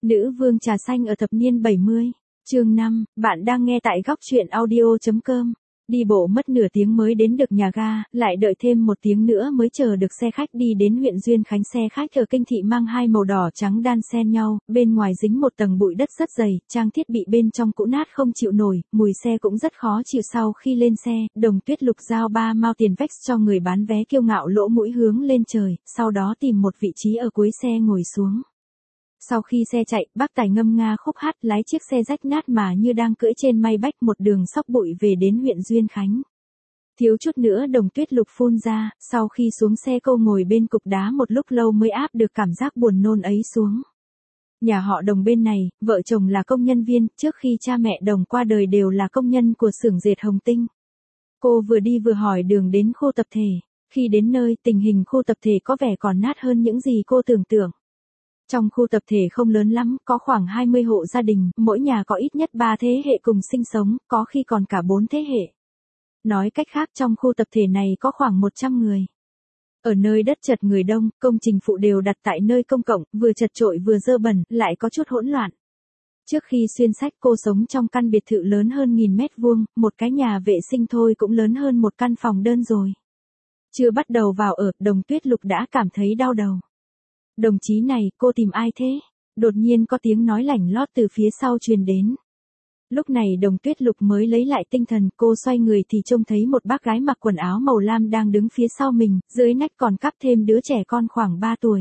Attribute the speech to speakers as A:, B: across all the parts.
A: Nữ vương trà xanh ở thập niên 70. Chương 5, bạn đang nghe tại góc truyện audio.com. Đi bộ mất nửa tiếng mới đến được nhà ga, lại đợi thêm một tiếng nữa mới chờ được xe khách đi đến huyện Duyên Khánh. Xe khách ở Kinh Thị mang hai màu đỏ trắng đan xen nhau, bên ngoài dính một tầng bụi đất rất dày, trang thiết bị bên trong cũ nát không chịu nổi, mùi xe cũng rất khó chịu. Sau khi lên xe, Đồng Tuyết Lục giao 3 mao tiền Vex cho người bán vé, kiêu ngạo lỗ mũi hướng lên trời, sau đó tìm một vị trí ở cuối xe ngồi xuống. Sau khi xe chạy, bác tài ngâm nga khúc hát, lái chiếc xe rách nát mà như đang cưỡi trên may bách một đường xóc bụi về đến huyện Duyên Khánh. Thiếu chút nữa Đồng Tuyết Lục phun ra, sau khi xuống xe cô ngồi bên cục đá một lúc lâu mới áp được cảm giác buồn nôn ấy xuống. Nhà họ Đồng bên này, vợ chồng là công nhân viên, trước khi cha mẹ Đồng qua đời đều là công nhân của xưởng dệt Hồng Tinh. Cô vừa đi vừa hỏi đường đến khu tập thể. Khi đến nơi, tình hình khu tập thể có vẻ còn nát hơn những gì cô tưởng tượng. Trong khu tập thể không lớn lắm, có khoảng 20 hộ gia đình, mỗi nhà có ít nhất 3 thế hệ cùng sinh sống, có khi còn cả 4 thế hệ. Nói cách khác, trong khu tập thể này có khoảng 100 người. Ở nơi đất chật người đông, công trình phụ đều đặt tại nơi công cộng, vừa chật chội vừa dơ bẩn, lại có chút hỗn loạn. Trước khi xuyên sách, cô sống trong căn biệt thự lớn hơn 1000 mét vuông, một cái nhà vệ sinh thôi cũng lớn hơn một căn phòng đơn rồi. Chưa bắt đầu vào ở, Đồng Tuyết Lục đã cảm thấy đau đầu. Đồng chí này, cô tìm ai thế? Đột nhiên có tiếng nói lảnh lót từ phía sau truyền đến. Lúc này Đồng Tuyết Lục mới lấy lại tinh thần, cô xoay người thì trông thấy một bác gái mặc quần áo màu lam đang đứng phía sau mình, dưới nách còn cắp thêm đứa trẻ con khoảng 3 tuổi.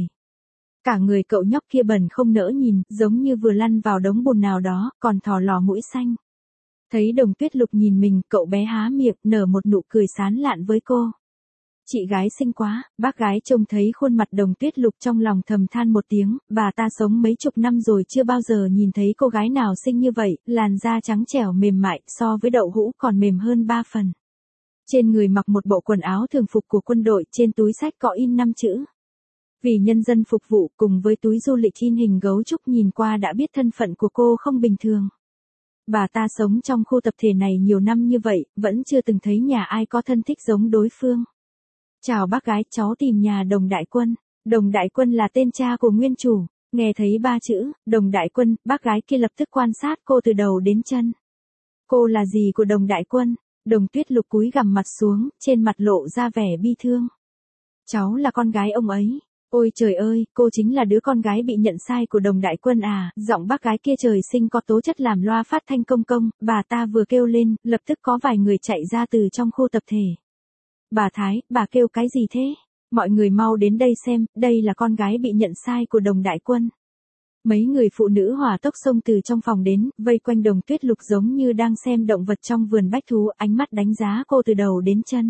A: Cả người cậu nhóc kia bẩn không nỡ nhìn, giống như vừa lăn vào đống bùn nào đó, còn thò lò mũi xanh. Thấy Đồng Tuyết Lục nhìn mình, cậu bé há miệng, nở một nụ cười sán lạn với cô. Chị gái xinh quá. Bác gái trông thấy khuôn mặt Đồng Tuyết Lục trong lòng thầm than một tiếng, bà ta sống mấy chục năm rồi chưa bao giờ nhìn thấy cô gái nào xinh như vậy, làn da trắng trẻo mềm mại, so với đậu hũ còn mềm hơn 3 phần. Trên người mặc một bộ quần áo thường phục của quân đội, trên túi xách có in 5 chữ. Vì nhân dân phục vụ, cùng với túi du lịch in hình gấu trúc, nhìn qua đã biết thân phận của cô không bình thường. Bà ta sống trong khu tập thể này nhiều năm như vậy, vẫn chưa từng thấy nhà ai có thân thích giống đối phương. Chào bác gái, cháu tìm nhà Đồng Đại Quân. Đồng Đại Quân là tên cha của nguyên chủ. Nghe thấy 3 chữ, Đồng Đại Quân, bác gái kia lập tức quan sát cô từ đầu đến chân. Cô là gì của Đồng Đại Quân? Đồng Tuyết Lục cúi gằm mặt xuống, trên mặt lộ ra vẻ bi thương. Cháu là con gái ông ấy. Ôi trời ơi, cô chính là đứa con gái bị nhận sai của Đồng Đại Quân à? Giọng bác gái kia trời sinh có tố chất làm loa phát thanh công công, bà ta vừa kêu lên, lập tức có vài người chạy ra từ trong khu tập thể. Bà Thái, bà kêu cái gì thế? Mọi người mau đến đây xem, đây là con gái bị nhận sai của Đồng Đại Quân. Mấy người phụ nữ hỏa tốc xông từ trong phòng đến, vây quanh Đồng Tuyết Lục giống như đang xem động vật trong vườn bách thú, ánh mắt đánh giá cô từ đầu đến chân.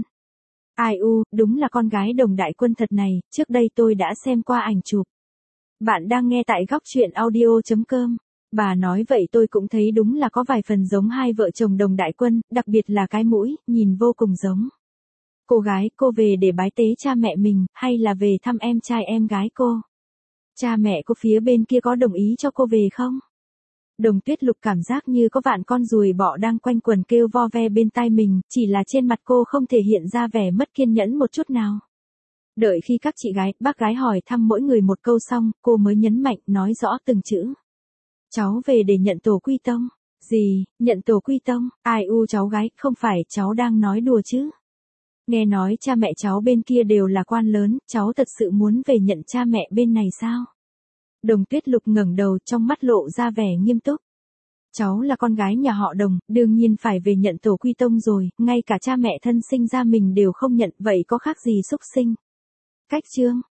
A: Ai u, đúng là con gái Đồng Đại Quân thật này, trước đây tôi đã xem qua ảnh chụp. Bạn đang nghe tại góc truyện audio.com. Bà nói vậy tôi cũng thấy đúng là có vài phần giống hai vợ chồng Đồng Đại Quân, đặc biệt là cái mũi, nhìn vô cùng giống. Cô gái, cô về để bái tế cha mẹ mình, hay là về thăm em trai em gái cô? Cha mẹ cô phía bên kia có đồng ý cho cô về không? Đồng Tuyết Lục cảm giác như có vạn con ruồi bọ đang quanh quần kêu vo ve bên tai mình, chỉ là trên mặt cô không thể hiện ra vẻ mất kiên nhẫn một chút nào. Đợi khi các chị gái, bác gái hỏi thăm mỗi người một câu xong, cô mới nhấn mạnh, nói rõ từng chữ. Cháu về để nhận tổ quy tông. Gì, nhận tổ quy tông? Ai u cháu gái, không phải cháu đang nói đùa chứ? Nghe nói cha mẹ cháu bên kia đều là quan lớn, cháu thật sự muốn về nhận cha mẹ bên này sao? Đồng Tuyết Lục ngẩng đầu, trong mắt lộ ra vẻ nghiêm túc. Cháu là con gái nhà họ Đồng, đương nhiên phải về nhận tổ quy tông rồi, ngay cả cha mẹ thân sinh ra mình đều không nhận, vậy có khác gì xúc sinh? Cách chương,